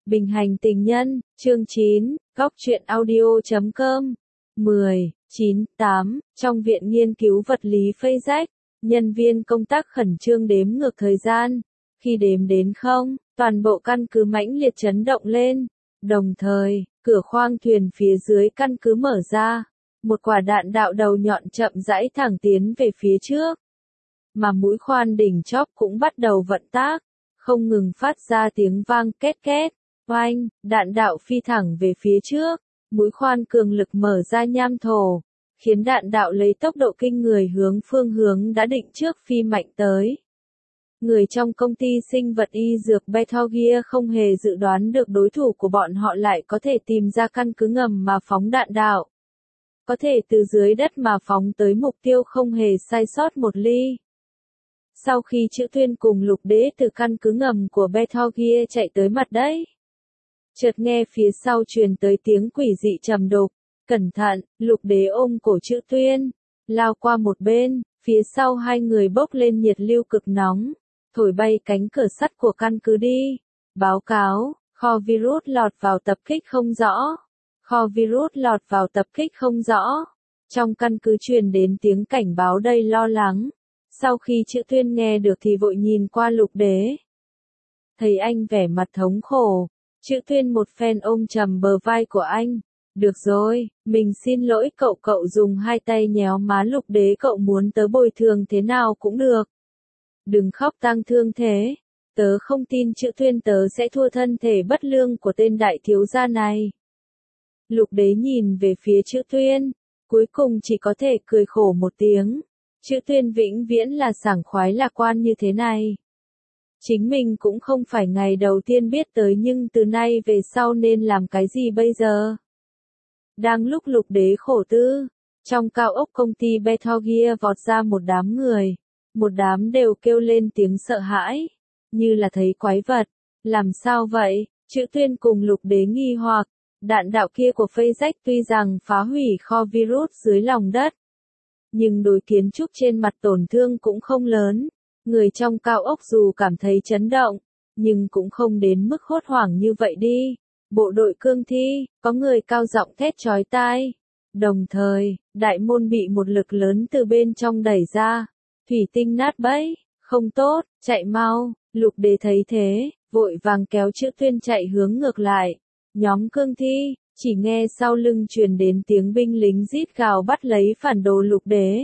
Bình hành tình nhân, chương 9, góc truyện audio.com. 10, 9, 8, trong viện nghiên cứu vật lý phây rách, nhân viên công tác khẩn trương đếm ngược thời gian. Khi đếm đến 0, toàn bộ căn cứ mãnh liệt chấn động lên. Đồng thời, cửa khoang thuyền phía dưới căn cứ mở ra. Một quả đạn đạo đầu nhọn chậm rãi thẳng tiến về phía trước. Mà mũi khoan đỉnh chóp cũng bắt đầu vận tác, không ngừng phát ra tiếng vang két két. Oanh, đạn đạo phi thẳng về phía trước, mũi khoan cường lực mở ra nham thổ, khiến đạn đạo lấy tốc độ kinh người hướng phương hướng đã định trước phi mạnh tới. Người trong công ty sinh vật y dược Betelgeuse không hề dự đoán được đối thủ của bọn họ lại có thể tìm ra căn cứ ngầm mà phóng đạn đạo. Có thể từ dưới đất mà phóng tới mục tiêu không hề sai sót một ly. Sau khi Chữ Tuyên cùng Lục Đế từ căn cứ ngầm của Betelgeuse chạy tới mặt đất, chợt nghe phía sau truyền tới tiếng quỷ dị trầm đục. Cẩn thận, Lục Đế ôm cổ Chữ Tuyên, lao qua một bên, phía sau hai người bốc lên nhiệt lưu cực nóng, thổi bay cánh cửa sắt của căn cứ đi. Báo cáo, kho virus lọt vào tập kích không rõ. Kho virus lọt vào tập kích không rõ. Trong căn cứ truyền đến tiếng cảnh báo đầy lo lắng. Sau khi Chữ Tuyên nghe được thì vội nhìn qua Lục Đế. Thấy anh vẻ mặt thống khổ, Chữ Tuyên một phen ôm chầm bờ vai của anh. Được rồi, mình xin lỗi cậu. Cậu dùng hai tay nhéo má Lục Đế. Cậu muốn tớ bồi thường thế nào cũng được. Đừng khóc tang thương thế. Tớ không tin Chữ Tuyên tớ sẽ thua thân thể bất lương của tên đại thiếu gia này. Lục Đế nhìn về phía Chữ Tuyên, cuối cùng chỉ có thể cười khổ một tiếng. Chữ Tuyên vĩnh viễn là sảng khoái lạc quan như thế này. Chính mình cũng không phải ngày đầu tiên biết tới, nhưng từ nay về sau nên làm cái gì bây giờ? Đang lúc Lục Đế khổ tư, trong cao ốc công ty Betelgeuse vọt ra một đám người. Một đám đều kêu lên tiếng sợ hãi, như là thấy quái vật. Làm sao vậy? Chữ Tuyên cùng Lục Đế nghi hoặc. Đạn đạo kia của phây rách tuy rằng phá hủy kho virus dưới lòng đất, nhưng đối kiến trúc trên mặt tổn thương cũng không lớn. Người trong cao ốc dù cảm thấy chấn động, nhưng cũng không đến mức hốt hoảng như vậy đi. Bộ đội cương thi, có người cao giọng thét chói tai. Đồng thời, đại môn bị một lực lớn từ bên trong đẩy ra. Thủy tinh nát bấy, không tốt, chạy mau. Lục Đế thấy thế, vội vàng kéo Chữ Tuyên chạy hướng ngược lại. Nhóm cương thi, chỉ nghe sau lưng truyền đến tiếng binh lính rít gào bắt lấy phản đồ Lục Đế.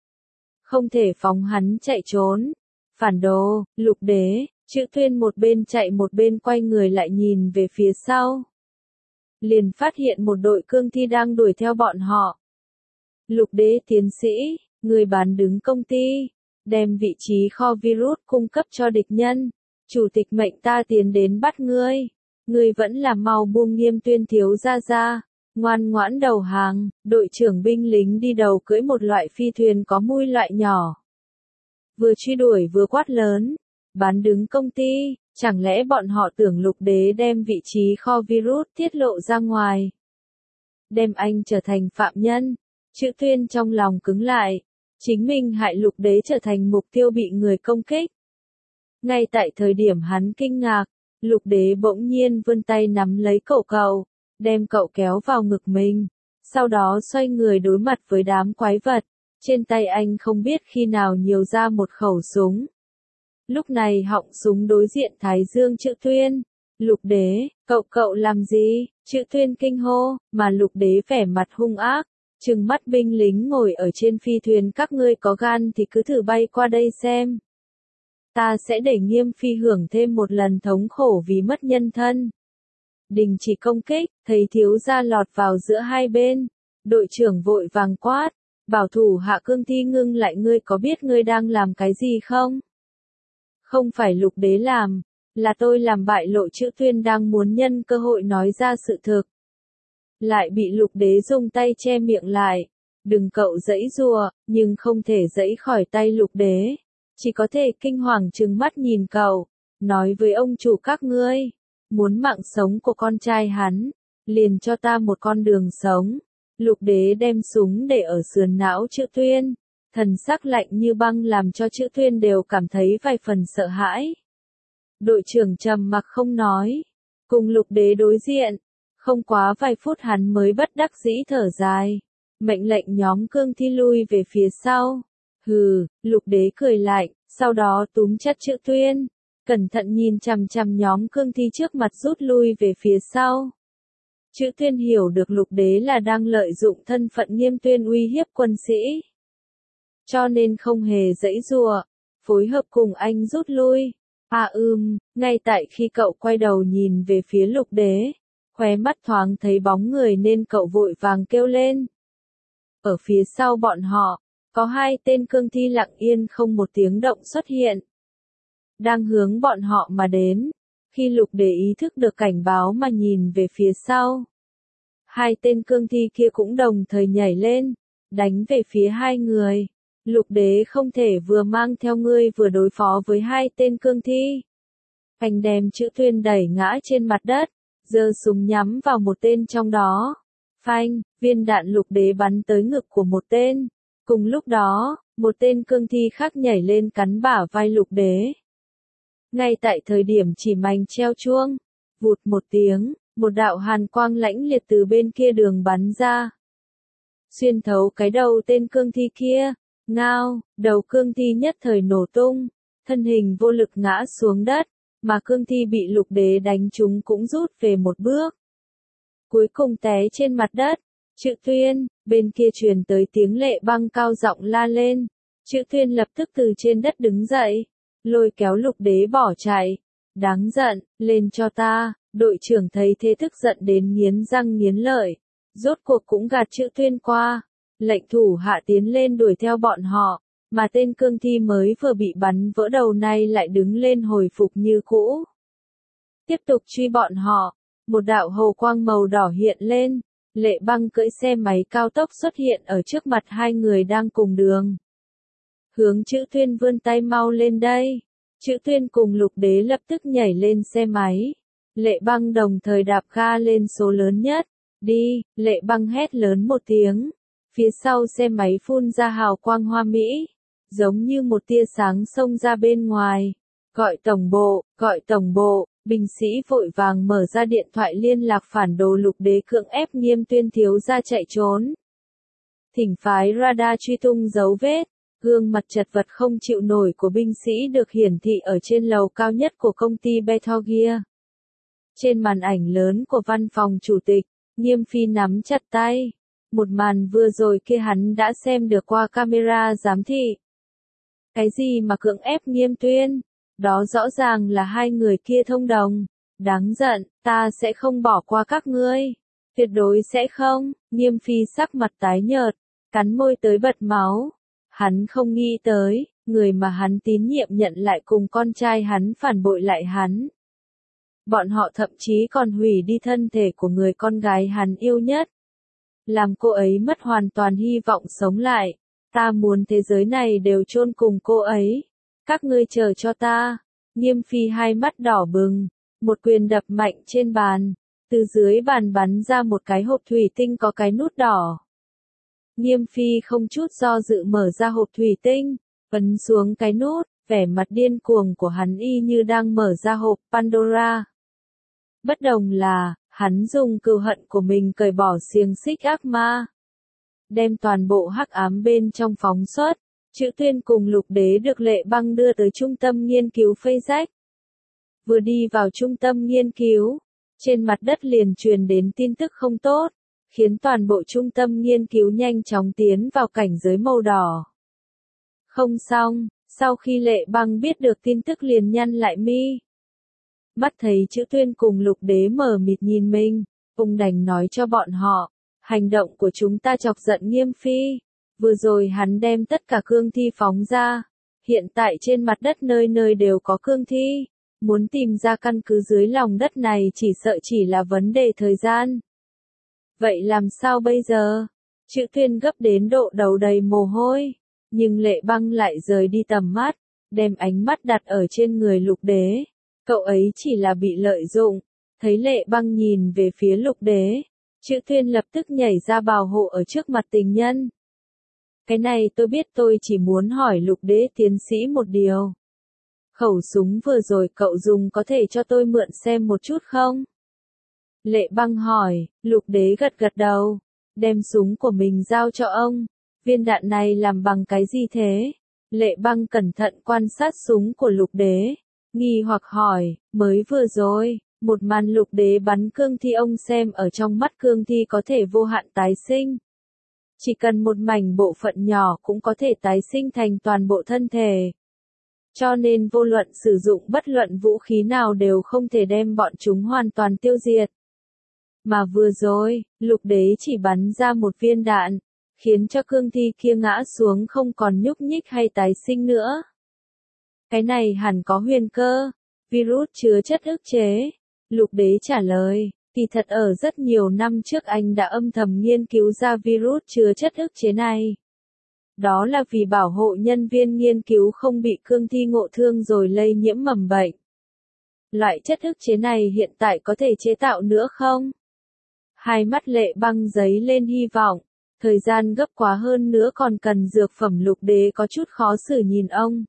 Không thể phóng hắn chạy trốn. Phản đồ, Lục Đế, Chữ Tuyên một bên chạy một bên quay người lại nhìn về phía sau. Liền phát hiện một đội cương thi đang đuổi theo bọn họ. Lục Đế tiến sĩ, người bán đứng công ty, đem vị trí kho virus cung cấp cho địch nhân. Chủ tịch mệnh ta tiến đến bắt ngươi. Ngươi vẫn là mau buông Nghiêm Tuyên thiếu gia ra, ngoan ngoãn đầu hàng. Đội trưởng binh lính đi đầu cưỡi một loại phi thuyền có mui loại nhỏ. Vừa truy đuổi vừa quát lớn, bán đứng công ty, chẳng lẽ bọn họ tưởng Lục Đế đem vị trí kho virus tiết lộ ra ngoài, đem anh trở thành phạm nhân. Chữ Tuyên trong lòng cứng lại, chính mình hại Lục Đế trở thành mục tiêu bị người công kích. Ngay tại thời điểm hắn kinh ngạc, Lục Đế bỗng nhiên vươn tay nắm lấy cậu, đem cậu kéo vào ngực mình, sau đó xoay người đối mặt với đám quái vật. Trên tay anh không biết khi nào nhiều ra một khẩu súng. Lúc này họng súng đối diện thái dương Chữ Tuyên. Lục Đế, cậu làm gì? Chữ Tuyên kinh hô, mà Lục Đế vẻ mặt hung ác, trừng mắt binh lính ngồi ở trên phi thuyền. Các ngươi có gan thì cứ thử bay qua đây xem. Ta sẽ để Nghiêm phi hưởng thêm một lần thống khổ vì mất nhân thân. Đình chỉ công kích, thấy thiếu gia lọt vào giữa hai bên. Đội trưởng vội vàng quát, bảo thủ hạ cương thi ngưng lại. Ngươi có biết ngươi đang làm cái gì không? Không phải Lục Đế làm, là tôi làm. Bại lộ. Chữ Tuyên đang muốn nhân cơ hội nói ra sự thực, lại bị Lục Đế dùng tay che miệng lại. Đừng, cậu giãy giụa, nhưng không thể giãy khỏi tay Lục Đế. Chỉ có thể kinh hoàng trừng mắt nhìn cậu, nói với ông chủ các ngươi, muốn mạng sống của con trai hắn, liền cho ta một con đường sống. Lục Đế đem súng để ở sườn não Chữ Tuyên, thần sắc lạnh như băng làm cho Chữ Tuyên đều cảm thấy vài phần sợ hãi. Đội trưởng trầm mặc không nói, cùng lục đế đối diện. Không quá vài phút hắn mới bất đắc dĩ thở dài. Mệnh lệnh nhóm cương thi lui về phía sau. Hừ, lục đế cười lạnh, sau đó túm chặt Chữ Tuyên. Cẩn thận nhìn chằm chằm nhóm cương thi trước mặt rút lui về phía sau. Chữ Tuyên hiểu được lục đế là đang lợi dụng thân phận Nghiêm Tuyên uy hiếp quân sĩ. Cho nên không hề giãy giụa, phối hợp cùng anh rút lui. Ngay tại khi cậu quay đầu nhìn về phía lục đế, khóe mắt thoáng thấy bóng người nên cậu vội vàng kêu lên. Ở phía sau bọn họ, có 2 tên cương thi lặng yên không một tiếng động xuất hiện. Đang hướng bọn họ mà đến. Khi lục đế ý thức được cảnh báo mà nhìn về phía sau. 2 tên cương thi kia cũng đồng thời nhảy lên, đánh về phía 2 người. Lục đế không thể vừa mang theo ngươi vừa đối phó với 2 tên cương thi. Anh đem Chữ Tuyên đẩy ngã trên mặt đất, giơ súng nhắm vào một tên trong đó. Phanh, viên đạn lục đế bắn tới ngực của một tên. Cùng lúc đó, một tên cương thi khác nhảy lên cắn bả vai lục đế. Ngay tại thời điểm chỉ mảnh treo chuông, vụt một tiếng, một đạo hàn quang lãnh liệt từ bên kia đường bắn ra. Xuyên thấu cái đầu tên cương thi kia, ngao, đầu cương thi nhất thời nổ tung, thân hình vô lực ngã xuống đất, mà cương thi bị lục đế đánh trúng cũng rút về một bước. Cuối cùng té trên mặt đất. Chữ Tuyên, bên kia truyền tới tiếng Lệ Băng cao giọng la lên. Chữ Tuyên lập tức từ trên đất đứng dậy, lôi kéo lục đế bỏ chạy. Đáng giận, lên cho ta. Đội trưởng thấy thế tức giận đến nghiến răng nghiến lợi, rốt cuộc cũng gạt Chữ Tuyên qua, lệnh thủ hạ tiến lên đuổi theo bọn họ, mà tên cương thi mới vừa bị bắn vỡ đầu này lại đứng lên hồi phục như cũ. Tiếp tục truy bọn họ, một đạo hồ quang màu đỏ hiện lên, Lệ Băng cưỡi xe máy cao tốc xuất hiện ở trước mặt 2 người đang cùng đường. Hướng Chữ Tuyên vươn tay mau lên đây. Chữ Tuyên cùng lục đế lập tức nhảy lên xe máy. Lệ Băng đồng thời đạp ga lên số lớn nhất. Đi, Lệ Băng hét lớn một tiếng. Phía sau xe máy phun ra hào quang hoa mỹ, giống như một tia sáng xông ra bên ngoài. Gọi tổng bộ, binh sĩ vội vàng mở ra điện thoại liên lạc phản đồ lục đế cưỡng ép Nghiêm Tuyên thiếu gia chạy trốn. Thỉnh phái radar truy tung dấu vết. Gương mặt chật vật không chịu nổi của binh sĩ được hiển thị ở trên lầu cao nhất của công ty Bethorgia. Trên màn ảnh lớn của văn phòng chủ tịch, Nghiêm Phi nắm chặt tay. Một màn vừa rồi kia hắn đã xem được qua camera giám thị. Cái gì mà cưỡng ép Nghiêm Tuyên? Đó rõ ràng là 2 người kia thông đồng. Đáng giận, ta sẽ không bỏ qua các ngươi. Tuyệt đối sẽ không. Nghiêm Phi sắc mặt tái nhợt, cắn môi tới bật máu. Hắn không nghĩ tới, người mà hắn tín nhiệm nhận lại cùng con trai hắn phản bội lại hắn. Bọn họ thậm chí còn hủy đi thân thể của người con gái hắn yêu nhất. Làm cô ấy mất hoàn toàn hy vọng sống lại. Ta muốn thế giới này đều chôn cùng cô ấy. Các ngươi chờ cho ta. Nghiêm Phi hai mắt đỏ bừng, một quyền đập mạnh trên bàn. Từ dưới bàn bắn ra một cái hộp thủy tinh có cái nút đỏ. Nghiêm Phi không chút do dự mở ra hộp thủy tinh, ấn xuống cái nút, vẻ mặt điên cuồng của hắn y như đang mở ra hộp Pandora. Bất đồng là, hắn dùng cừu hận của mình cởi bỏ xiềng xích ác ma, đem toàn bộ hắc ám bên trong phóng xuất. Chữ Tuyên cùng Lục Đế được Lệ Băng đưa tới trung tâm nghiên cứu phây rách. Vừa đi vào trung tâm nghiên cứu, trên mặt đất liền truyền đến tin tức không tốt, khiến toàn bộ trung tâm nghiên cứu nhanh chóng tiến vào cảnh giới màu đỏ. Không xong, sau khi Lệ Băng biết được tin tức liền nhăn lại mi. Mắt thấy Chữ Tuyên cùng Lục Đế mở mịt nhìn mình, ông đành nói cho bọn họ, hành động của chúng ta chọc giận Nghiêm Phi. Vừa rồi hắn đem tất cả cương thi phóng ra, hiện tại trên mặt đất nơi nơi đều có cương thi, muốn tìm ra căn cứ dưới lòng đất này chỉ sợ chỉ là vấn đề thời gian. Vậy làm sao bây giờ? Chữ Tuyên gấp đến độ đầu đầy mồ hôi, nhưng Lệ Băng lại rời đi tầm mắt, đem ánh mắt đặt ở trên người Lục Đế. Cậu ấy chỉ là bị lợi dụng. Thấy Lệ Băng nhìn về phía Lục Đế, Chữ Tuyên lập tức nhảy ra bảo hộ ở trước mặt tình nhân. Cái này tôi biết, tôi chỉ muốn hỏi Lục Đế tiến sĩ một điều. Khẩu súng vừa rồi cậu dùng có thể cho tôi mượn xem một chút không? Lệ Băng hỏi, Lục Đế gật gật đầu, đem súng của mình giao cho ông. Viên đạn này làm bằng cái gì thế? Lệ Băng cẩn thận quan sát súng của Lục Đế, nghi hoặc hỏi, mới vừa rồi, một màn Lục Đế bắn cương thi ông xem ở trong mắt cương thi có thể vô hạn tái sinh. Chỉ cần một mảnh bộ phận nhỏ cũng có thể tái sinh thành toàn bộ thân thể. Cho nên vô luận sử dụng bất luận vũ khí nào đều không thể đem bọn chúng hoàn toàn tiêu diệt. Mà vừa rồi, Lục Đế chỉ bắn ra một viên đạn, khiến cho cương thi kia ngã xuống không còn nhúc nhích hay tái sinh nữa. Cái này hẳn có huyền cơ, virus chứa chất ức chế. Lục Đế trả lời, kỳ thật ở rất nhiều năm trước anh đã âm thầm nghiên cứu ra virus chứa chất ức chế này. Đó là vì bảo hộ nhân viên nghiên cứu không bị cương thi ngộ thương rồi lây nhiễm mầm bệnh. Loại chất ức chế này hiện tại có thể chế tạo nữa không? Hai mắt Lệ Băng giấy lên hy vọng. Thời gian gấp quá hơn nữa còn cần dược phẩm. Lục Đế có chút khó xử nhìn ông.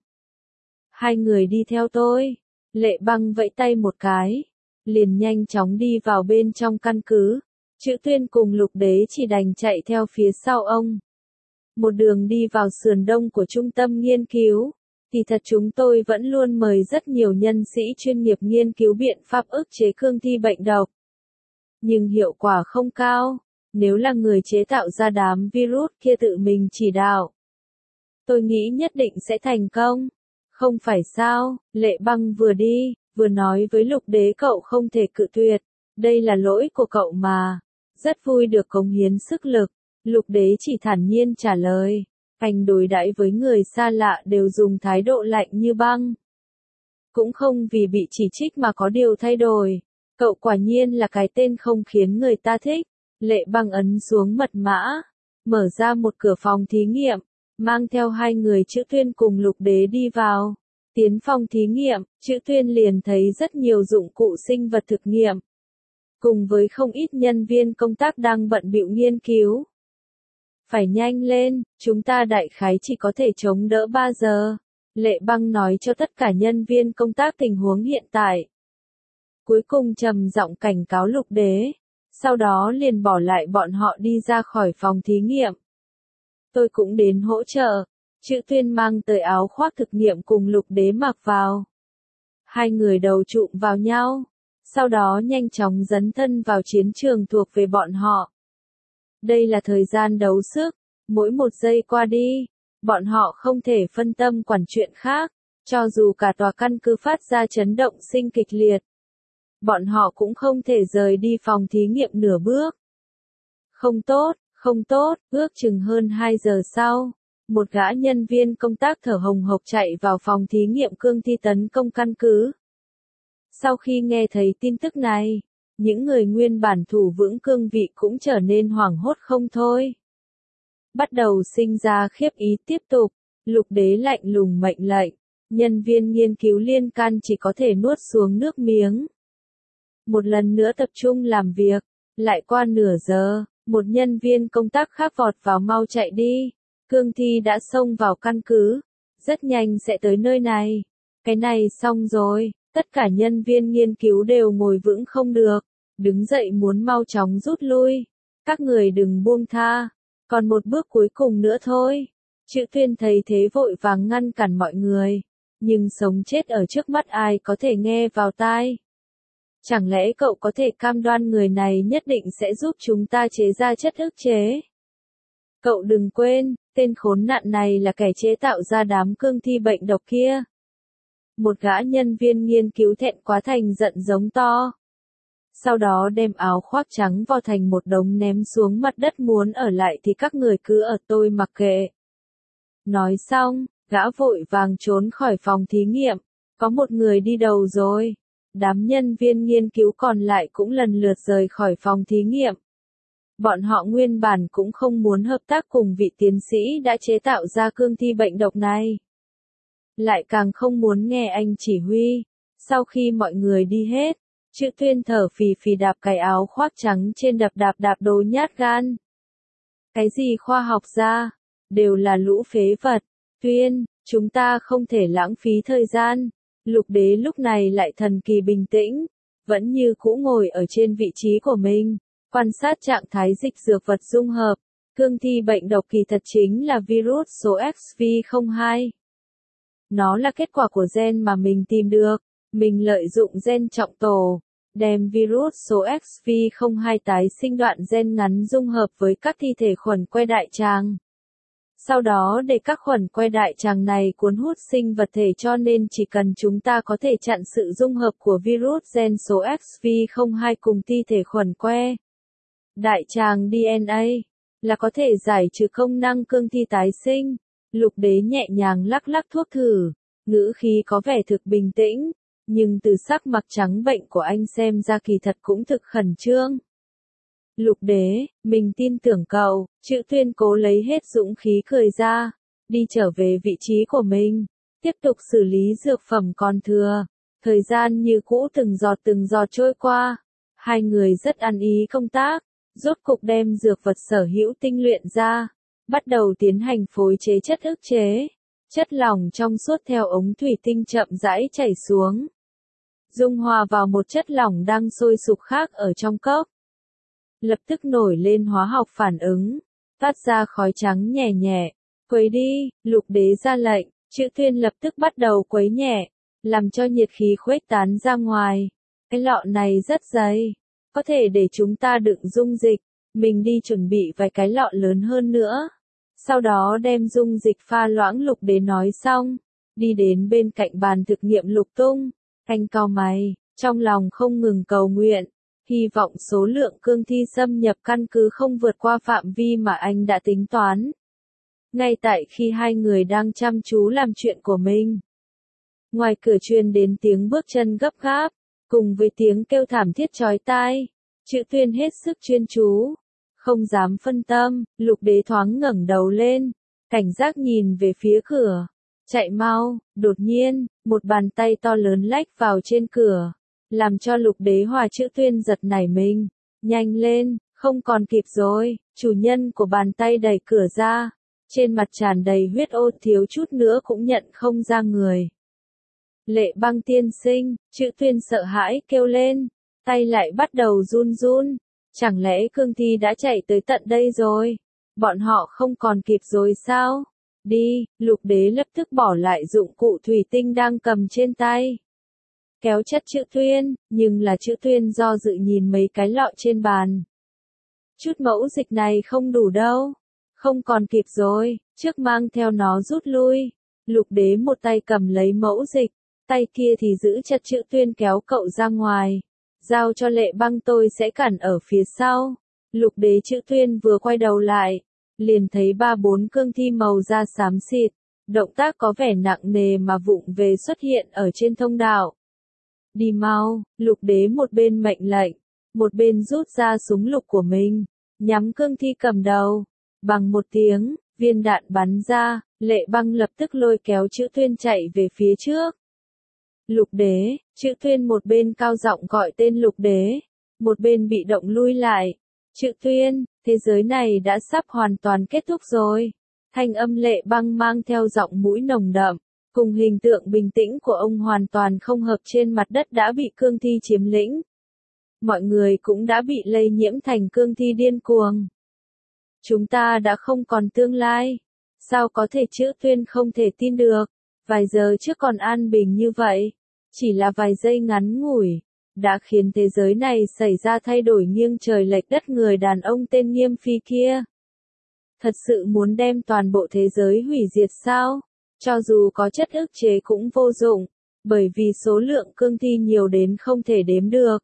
Hai người đi theo tôi. Lệ Băng vẫy tay một cái, liền nhanh chóng đi vào bên trong căn cứ. Chữ Tuyên cùng Lục Đế chỉ đành chạy theo phía sau ông. Một đường đi vào sườn đông của trung tâm nghiên cứu. Thì thật chúng tôi vẫn luôn mời rất nhiều nhân sĩ chuyên nghiệp nghiên cứu biện pháp ức chế cương thi bệnh độc. Nhưng hiệu quả không cao. Nếu là người chế tạo ra đám virus kia tự mình chỉ đạo, tôi nghĩ nhất định sẽ thành công. Không phải sao? Lệ Băng vừa đi, vừa nói với Lục Đế, cậu không thể cự tuyệt. Đây là lỗi của cậu mà. Rất vui được cống hiến sức lực. Lục Đế chỉ thản nhiên trả lời. Anh đối đãi với người xa lạ đều dùng thái độ lạnh như băng. Cũng không vì bị chỉ trích mà có điều thay đổi. Cậu quả nhiên là cái tên không khiến người ta thích. Lệ Băng ấn xuống mật mã, mở ra một cửa phòng thí nghiệm, mang theo hai người Chữ Tuyên cùng Lục Đế đi vào. Tiến phòng thí nghiệm, Chữ Tuyên liền thấy rất nhiều dụng cụ sinh vật thực nghiệm, cùng với không ít nhân viên công tác đang bận bịu nghiên cứu. Phải nhanh lên, chúng ta đại khái chỉ có thể chống đỡ 3 giờ. Lệ Băng nói cho tất cả nhân viên công tác tình huống hiện tại. Cuối cùng trầm giọng cảnh cáo Lục Đế. Sau đó liền bỏ lại bọn họ đi ra khỏi phòng thí nghiệm. Tôi cũng đến hỗ trợ. Chữ Tuyên mang tới áo khoác thực nghiệm cùng Lục Đế mặc vào. Hai người đầu chụm vào nhau. Sau đó nhanh chóng dấn thân vào chiến trường thuộc về bọn họ. Đây là thời gian đấu sức. Mỗi một giây qua đi, bọn họ không thể phân tâm quản chuyện khác. Cho dù cả tòa căn cứ phát ra chấn động sinh kịch liệt, bọn họ cũng không thể rời đi phòng thí nghiệm nửa bước. Không tốt, ước chừng hơn 2 giờ sau, một gã nhân viên công tác thở hồng hộc chạy vào phòng thí nghiệm cương thi tấn công căn cứ. Sau khi nghe thấy tin tức này, những người nguyên bản thủ vững cương vị cũng trở nên hoảng hốt không thôi. Bắt đầu sinh ra khiếp ý. Tiếp tục, Lục Đế lạnh lùng mệnh lệnh, nhân viên nghiên cứu liên can chỉ có thể nuốt xuống nước miếng. Một lần nữa tập trung làm việc. Lại qua nửa giờ, một nhân viên công tác khác vọt vào, mau chạy đi. Cương thi đã xông vào căn cứ. Rất nhanh sẽ tới nơi này. Cái này xong rồi, tất cả nhân viên nghiên cứu đều ngồi vững không được. Đứng dậy muốn mau chóng rút lui. Các người đừng buông tha. Còn một bước cuối cùng nữa thôi. Chữ Tuyên thấy thế vội vàng ngăn cản mọi người. Nhưng sống chết ở trước mắt ai có thể nghe vào tai. Chẳng lẽ cậu có thể cam đoan người này nhất định sẽ giúp chúng ta chế ra chất ức chế? Cậu đừng quên, tên khốn nạn này là kẻ chế tạo ra đám cương thi bệnh độc kia. Một gã nhân viên nghiên cứu thẹn quá thành giận giống to. Sau đó đem áo khoác trắng vò thành một đống ném xuống mặt đất, muốn ở lại thì các người cứ ở, tôi mặc kệ. Nói xong, gã vội vàng trốn khỏi phòng thí nghiệm. Có một người đi đầu rồi. Đám nhân viên nghiên cứu còn lại cũng lần lượt rời khỏi phòng thí nghiệm. Bọn họ nguyên bản cũng không muốn hợp tác cùng vị tiến sĩ đã chế tạo ra cương thi bệnh độc này. Lại càng không muốn nghe anh chỉ huy. Sau khi mọi người đi hết, Chữ Tuyên thở phì phì đạp cái áo khoác trắng trên, đạp đồ nhát gan. Cái gì khoa học ra, đều là lũ phế vật. Tuyên, chúng ta không thể lãng phí thời gian. Lục Đế lúc này lại thần kỳ bình tĩnh. vẫn như cũ ngồi ở trên vị trí của mình, quan sát trạng thái dịch dược vật dung hợp. Cương thi bệnh độc kỳ thật chính là virus số XV02. Nó là kết quả của gen mà mình tìm được. Mình lợi dụng gen trọng tổ, đem virus số XV02 tái sinh đoạn gen ngắn dung hợp với các thi thể khuẩn que đại tràng. Sau đó để các khuẩn que đại tràng này cuốn hút sinh vật thể, cho nên chỉ cần chúng ta có thể chặn sự dung hợp của virus gen số XV02 cùng thi thể khuẩn que đại tràng DNA, là có thể giải trừ công năng cương thi tái sinh. Lục Đế nhẹ nhàng lắc lắc thuốc thử, ngữ khí có vẻ thực bình tĩnh, nhưng từ sắc mặt trắng bệnh của anh xem ra kỳ thật cũng thực khẩn trương. Lục Đế, mình tin tưởng cậu, Chữ Tuyên cố lấy hết dũng khí cười ra, đi trở về vị trí của mình, tiếp tục xử lý dược phẩm còn thừa. Thời gian như cũ từng giọt trôi qua, hai người rất ăn ý công tác, rốt cục đem dược vật sở hữu tinh luyện ra, bắt đầu tiến hành phối chế chất ức chế. Chất lỏng trong suốt theo ống thủy tinh chậm rãi chảy xuống, dung hòa vào một chất lỏng đang sôi sục khác ở trong cốc. Lập tức nổi lên hóa học phản ứng, phát ra khói trắng nhẹ nhẹ. Quấy đi, Lục Đế ra lệnh, Chữ Tuyên lập tức bắt đầu quấy nhẹ, làm cho nhiệt khí khuếch tán ra ngoài. Cái lọ này rất dày, có thể để chúng ta đựng dung dịch, mình đi chuẩn bị vài cái lọ lớn hơn nữa. Sau đó đem dung dịch pha loãng. Lục Đế nói xong, đi đến bên cạnh bàn thực nghiệm Lục Tung, anh cau mày, trong lòng không ngừng cầu nguyện, hy vọng số lượng cương thi xâm nhập căn cứ không vượt qua phạm vi mà anh đã tính toán. Ngay tại khi hai người đang chăm chú làm chuyện của mình, ngoài cửa truyền đến tiếng bước chân gấp gáp, cùng với tiếng kêu thảm thiết chói tai. Chữ Tuyên hết sức chuyên chú, không dám phân tâm. Lục Đế thoáng ngẩng đầu lên, cảnh giác nhìn về phía cửa. Chạy mau. Đột nhiên, một bàn tay to lớn lách vào trên cửa, làm cho Lục Đế hòa Chữ Tuyên giật nảy mình. Nhanh lên, không còn kịp rồi. Chủ nhân của bàn tay đẩy cửa ra, trên mặt tràn đầy huyết ô, thiếu chút nữa cũng nhận không ra người. Lệ Băng tiên sinh, Chữ Tuyên sợ hãi kêu lên, tay lại bắt đầu run run. Chẳng lẽ cương thi đã chạy tới tận đây rồi? Bọn họ không còn kịp rồi sao? Đi. Lục Đế lập tức bỏ lại dụng cụ thủy tinh đang cầm trên tay, kéo chất Chữ Tuyên, nhưng là Chữ Tuyên do dự nhìn mấy cái lọ trên bàn. Chút mẫu dịch này không đủ đâu. Không còn kịp rồi, trước mang theo nó rút lui. Lục Đế một tay cầm lấy mẫu dịch, tay kia thì giữ chặt Chữ Tuyên kéo cậu ra ngoài. Giao cho Lệ Băng, tôi sẽ cản ở phía sau. Lục Đế Chữ Tuyên vừa quay đầu lại, liền thấy 3-4 cương thi màu da xám xịt, động tác có vẻ nặng nề mà vụng về xuất hiện ở trên thông đạo. Đi mau. Lục Đế một bên mệnh lệnh, một bên rút ra súng lục của mình, nhắm cương thi cầm đầu. Bằng một tiếng, viên đạn bắn ra, Lệ Băng lập tức lôi kéo Chữ Tuyên chạy về phía trước. Lục Đế. Chữ Tuyên một bên cao giọng gọi tên Lục Đế, một bên bị động lui lại. Chữ Tuyên, thế giới này đã sắp hoàn toàn kết thúc rồi. Thanh âm Lệ Băng mang theo giọng mũi nồng đậm, cùng hình tượng bình tĩnh của ông hoàn toàn không hợp. Trên mặt đất đã bị cương thi chiếm lĩnh. Mọi người cũng đã bị lây nhiễm thành cương thi điên cuồng. Chúng ta đã không còn tương lai. Sao có thể? Chữ Tuyên không thể tin được. Vài giờ trước còn an bình như vậy, chỉ là vài giây ngắn ngủi, đã khiến thế giới này xảy ra thay đổi nghiêng trời lệch đất. Người đàn ông tên Nghiêm Phi kia, thật sự muốn đem toàn bộ thế giới hủy diệt sao? Cho dù có chất ức chế cũng vô dụng, bởi vì số lượng cương thi nhiều đến không thể đếm được.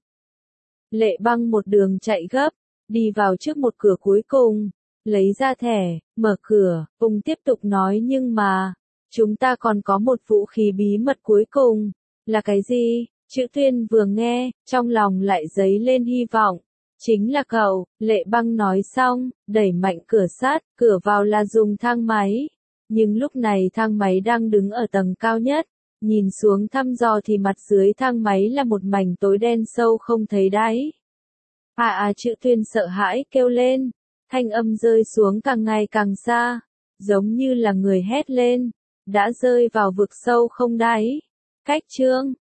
Lệ Băng một đường chạy gấp, đi vào trước một cửa cuối cùng, lấy ra thẻ, mở cửa, cùng tiếp tục nói, nhưng mà, chúng ta còn có một vũ khí bí mật cuối cùng. Là cái gì? Chữ Tuyên vừa nghe, trong lòng lại dấy lên hy vọng. Chính là cậu. Lệ Băng nói xong, đẩy mạnh cửa sắt, cửa vào là dùng thang máy. Nhưng lúc này thang máy đang đứng ở tầng cao nhất, nhìn xuống thăm dò thì mặt dưới thang máy là một mảnh tối đen sâu không thấy đáy. Chữ Tuyên sợ hãi kêu lên, thanh âm rơi xuống càng ngày càng xa, giống như là người hét lên, đã rơi vào vực sâu không đáy. Cách chương